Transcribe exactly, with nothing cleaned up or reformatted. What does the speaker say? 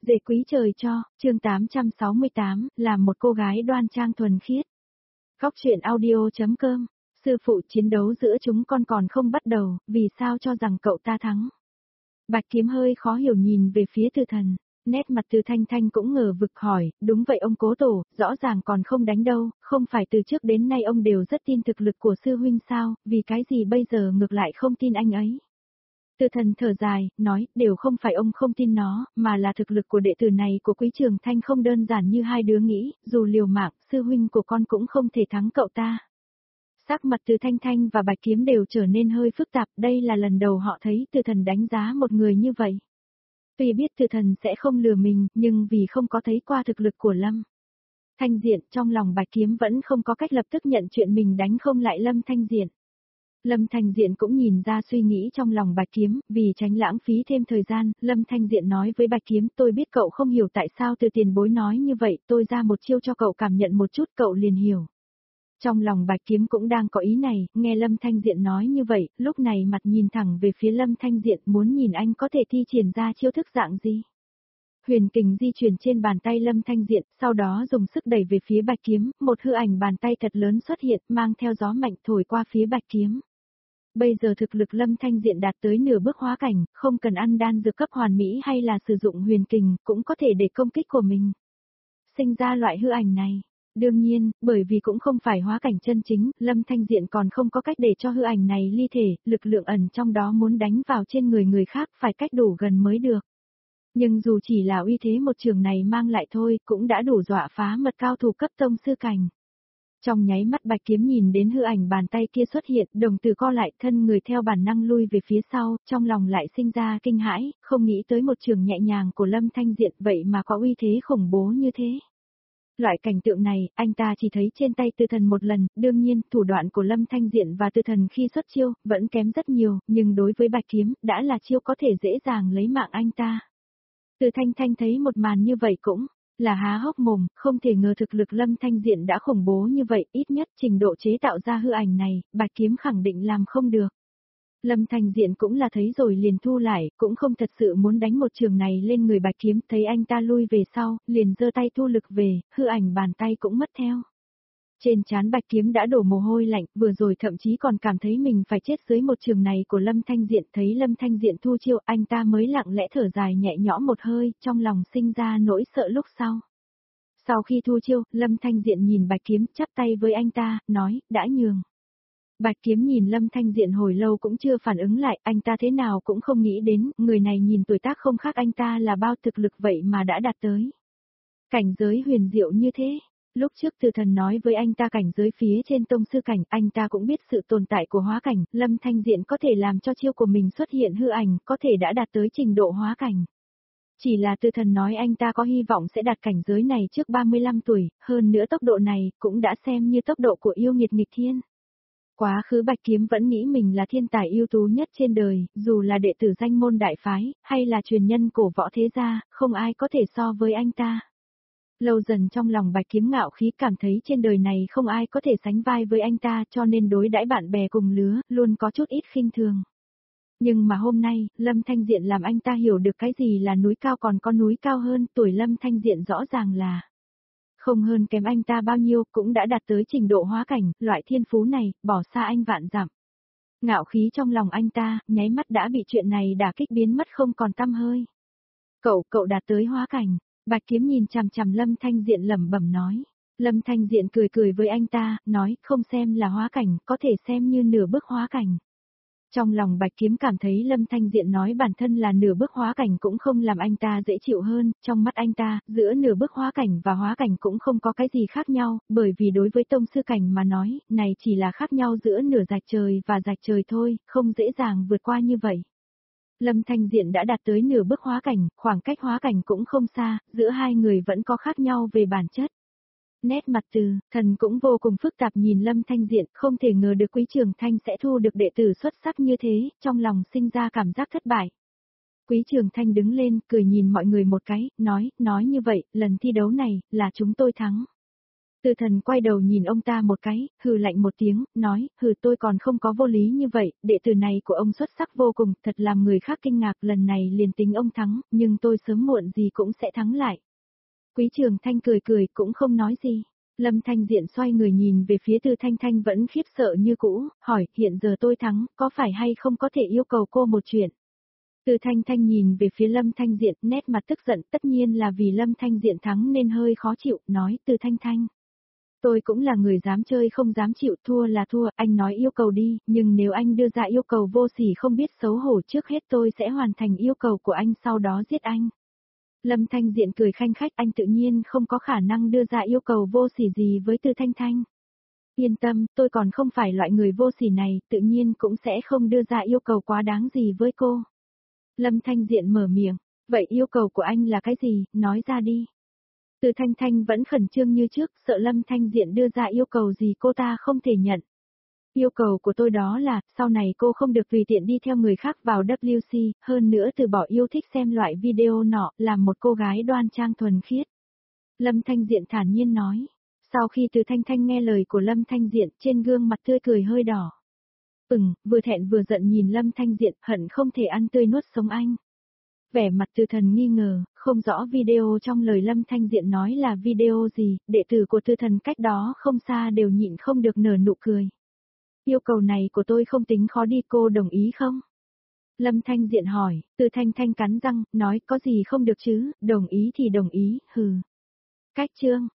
Dễ quý trời cho, chương tám trăm sáu mươi tám, làm một cô gái đoan trang thuần khiết. Góc truyện audio.com, sư phụ chiến đấu giữa chúng con còn không bắt đầu, vì sao cho rằng cậu ta thắng? Bạch Kiếm hơi khó hiểu nhìn về phía Từ Thần, nét mặt Từ Thanh Thanh cũng ngờ vực hỏi, đúng vậy ông cố tổ, rõ ràng còn không đánh đâu, không phải từ trước đến nay ông đều rất tin thực lực của sư huynh sao, vì cái gì bây giờ ngược lại không tin anh ấy? Từ Thần thở dài, nói, đều không phải ông không tin nó, mà là thực lực của đệ tử này của Quý Trường Thanh không đơn giản như hai đứa nghĩ, dù liều mạng, sư huynh của con cũng không thể thắng cậu ta. Sắc mặt Từ Thanh Thanh và Bạch Kiếm đều trở nên hơi phức tạp, đây là lần đầu họ thấy Từ Thần đánh giá một người như vậy. Tuy biết Từ Thần sẽ không lừa mình, nhưng vì không có thấy qua thực lực của Lâm Thanh Diện, trong lòng Bạch Kiếm vẫn không có cách lập tức nhận chuyện mình đánh không lại Lâm Thanh Diện. Lâm Thanh Diện cũng nhìn ra suy nghĩ trong lòng Bạch Kiếm, vì tránh lãng phí thêm thời gian, Lâm Thanh Diện nói với Bạch Kiếm, tôi biết cậu không hiểu tại sao Từ tiền bối nói như vậy, tôi ra một chiêu cho cậu cảm nhận một chút cậu liền hiểu. Trong lòng Bạch Kiếm cũng đang có ý này, nghe Lâm Thanh Diện nói như vậy, lúc này mặt nhìn thẳng về phía Lâm Thanh Diện muốn nhìn anh có thể thi triển ra chiêu thức dạng gì. Huyền kình di chuyển trên bàn tay Lâm Thanh Diện, sau đó dùng sức đẩy về phía Bạch Kiếm, một hư ảnh bàn tay thật lớn xuất hiện, mang theo gió mạnh thổi qua phía Bạch Kiếm. Bây giờ thực lực Lâm Thanh Diện đạt tới nửa bước hóa cảnh, không cần ăn đan dược cấp hoàn mỹ hay là sử dụng huyền kình, cũng có thể để công kích của mình sinh ra loại hư ảnh này. Đương nhiên, bởi vì cũng không phải hóa cảnh chân chính, Lâm Thanh Diện còn không có cách để cho hư ảnh này ly thể, lực lượng ẩn trong đó muốn đánh vào trên người người khác phải cách đủ gần mới được. Nhưng dù chỉ là uy thế một trường này mang lại thôi, cũng đã đủ dọa phá mật cao thủ cấp tông sư cảnh. Trong nháy mắt Bạch Kiếm nhìn đến hư ảnh bàn tay kia xuất hiện, đồng tử co lại, thân người theo bản năng lui về phía sau, trong lòng lại sinh ra kinh hãi, không nghĩ tới một trường nhẹ nhàng của Lâm Thanh Diện vậy mà có uy thế khủng bố như thế. Loại cảnh tượng này, anh ta chỉ thấy trên tay Từ Thần một lần, đương nhiên, thủ đoạn của Lâm Thanh Diện và Từ Thần khi xuất chiêu, vẫn kém rất nhiều, nhưng đối với Bạch Kiếm, đã là chiêu có thể dễ dàng lấy mạng anh ta. Từ Thanh Thanh thấy một màn như vậy cũng là há hốc mồm, không thể ngờ thực lực Lâm Thanh Diện đã khủng bố như vậy, ít nhất trình độ chế tạo ra hư ảnh này, Bạch Kiếm khẳng định làm không được. Lâm Thanh Diện cũng là thấy rồi liền thu lại, cũng không thật sự muốn đánh một trường này lên người Bạch Kiếm, thấy anh ta lui về sau, liền giơ tay thu lực về, hư ảnh bàn tay cũng mất theo. Trên trán Bạch Kiếm đã đổ mồ hôi lạnh, vừa rồi thậm chí còn cảm thấy mình phải chết dưới một trường này của Lâm Thanh Diện, thấy Lâm Thanh Diện thu chiêu, anh ta mới lặng lẽ thở dài nhẹ nhõm một hơi, trong lòng sinh ra nỗi sợ lúc sau. Sau khi thu chiêu, Lâm Thanh Diện nhìn Bạch Kiếm, chắp tay với anh ta, nói, đã nhường. Bạch Kiếm nhìn Lâm Thanh Diện hồi lâu cũng chưa phản ứng lại, anh ta thế nào cũng không nghĩ đến, người này nhìn tuổi tác không khác anh ta là bao thực lực vậy mà đã đạt tới cảnh giới huyền diệu như thế. Lúc trước Từ Thần nói với anh ta cảnh giới phía trên tông sư cảnh, anh ta cũng biết sự tồn tại của hóa cảnh, Lâm Thanh Diện có thể làm cho chiêu của mình xuất hiện hư ảnh, có thể đã đạt tới trình độ hóa cảnh. Chỉ là Từ Thần nói anh ta có hy vọng sẽ đạt cảnh giới này trước ba mươi lăm tuổi, hơn nữa tốc độ này cũng đã xem như tốc độ của yêu nghiệt nghịch thiên. Quá khứ Bạch Kiếm vẫn nghĩ mình là thiên tài ưu tú nhất trên đời, dù là đệ tử danh môn đại phái, hay là truyền nhân cổ võ thế gia, không ai có thể so với anh ta. Lâu dần trong lòng Bạch Kiếm ngạo khí cảm thấy trên đời này không ai có thể sánh vai với anh ta cho nên đối đãi bạn bè cùng lứa, luôn có chút ít khinh thường. Nhưng mà hôm nay, Lâm Thanh Diện làm anh ta hiểu được cái gì là núi cao còn có núi cao hơn, tuổi Lâm Thanh Diện rõ ràng là không hơn kém anh ta bao nhiêu, cũng đã đạt tới trình độ hóa cảnh, loại thiên phú này, bỏ xa anh vạn dặm. Ngạo khí trong lòng anh ta, nháy mắt đã bị chuyện này đả kích biến mất không còn tăm hơi. Cậu, cậu đạt tới hóa cảnh. Bạch Kiếm nhìn chằm chằm Lâm Thanh Diện lẩm bẩm nói. Lâm Thanh Diện cười cười với anh ta, nói, không xem là hóa cảnh, có thể xem như nửa bước hóa cảnh. Trong lòng Bạch Kiếm cảm thấy Lâm Thanh Diện nói bản thân là nửa bước hóa cảnh cũng không làm anh ta dễ chịu hơn, trong mắt anh ta, giữa nửa bước hóa cảnh và hóa cảnh cũng không có cái gì khác nhau, bởi vì đối với tông sư cảnh mà nói, này chỉ là khác nhau giữa nửa rạch trời và rạch trời thôi, không dễ dàng vượt qua như vậy. Lâm Thanh Diện đã đạt tới nửa bước hóa cảnh, khoảng cách hóa cảnh cũng không xa, giữa hai người vẫn có khác nhau về bản chất. Nét mặt Từ Thần cũng vô cùng phức tạp nhìn Lâm Thanh Diện, không thể ngờ được Quý Trường Thanh sẽ thu được đệ tử xuất sắc như thế, trong lòng sinh ra cảm giác thất bại. Quý Trường Thanh đứng lên, cười nhìn mọi người một cái, nói, nói như vậy, lần thi đấu này, là chúng tôi thắng. Từ Thần quay đầu nhìn ông ta một cái, hừ lạnh một tiếng, nói, hừ tôi còn không có vô lý như vậy, đệ tử này của ông xuất sắc vô cùng, thật làm người khác kinh ngạc, lần này liền tính ông thắng, nhưng tôi sớm muộn gì cũng sẽ thắng lại. Quý Trường Thanh cười cười, cũng không nói gì. Lâm Thanh Diện xoay người nhìn về phía Từ Thanh Thanh vẫn khiếp sợ như cũ, hỏi, hiện giờ tôi thắng, có phải hay không có thể yêu cầu cô một chuyện? Từ Thanh Thanh nhìn về phía Lâm Thanh Diện, nét mặt tức giận, tất nhiên là vì Lâm Thanh Diện thắng nên hơi khó chịu, nói, Từ Thanh Thanh. Tôi cũng là người dám chơi không dám chịu, thua là thua, anh nói yêu cầu đi, nhưng nếu anh đưa ra yêu cầu vô sỉ không biết xấu hổ, trước hết tôi sẽ hoàn thành yêu cầu của anh, sau đó giết anh. Lâm Thanh Diện cười khanh khách, anh tự nhiên không có khả năng đưa ra yêu cầu vô sỉ gì với Từ Thanh Thanh. Yên tâm, tôi còn không phải loại người vô sỉ này, tự nhiên cũng sẽ không đưa ra yêu cầu quá đáng gì với cô. Lâm Thanh Diện mở miệng, vậy yêu cầu của anh là cái gì, nói ra đi. Từ Thanh Thanh vẫn khẩn trương như trước, sợ Lâm Thanh Diện đưa ra yêu cầu gì cô ta không thể nhận. Yêu cầu của tôi đó là, sau này cô không được tùy tiện đi theo người khác vào W C, hơn nữa từ bỏ yêu thích xem loại video nọ, làm một cô gái đoan trang thuần khiết. Lâm Thanh Diện thản nhiên nói. Sau khi Từ Thanh Thanh nghe lời của Lâm Thanh Diện, trên gương mặt tươi cười hơi đỏ. Ừm, vừa thẹn vừa giận nhìn Lâm Thanh Diện, hận không thể ăn tươi nuốt sống anh. Vẻ mặt Từ Thần nghi ngờ, không rõ video trong lời Lâm Thanh Diện nói là video gì, đệ tử của Từ Thần cách đó không xa đều nhịn không được nở nụ cười. Yêu cầu này của tôi không tính khó đi, cô đồng ý không? Lâm Thanh Diện hỏi, Từ Thanh Thanh cắn răng, nói có gì không được chứ, đồng ý thì đồng ý, hừ. Cách chương.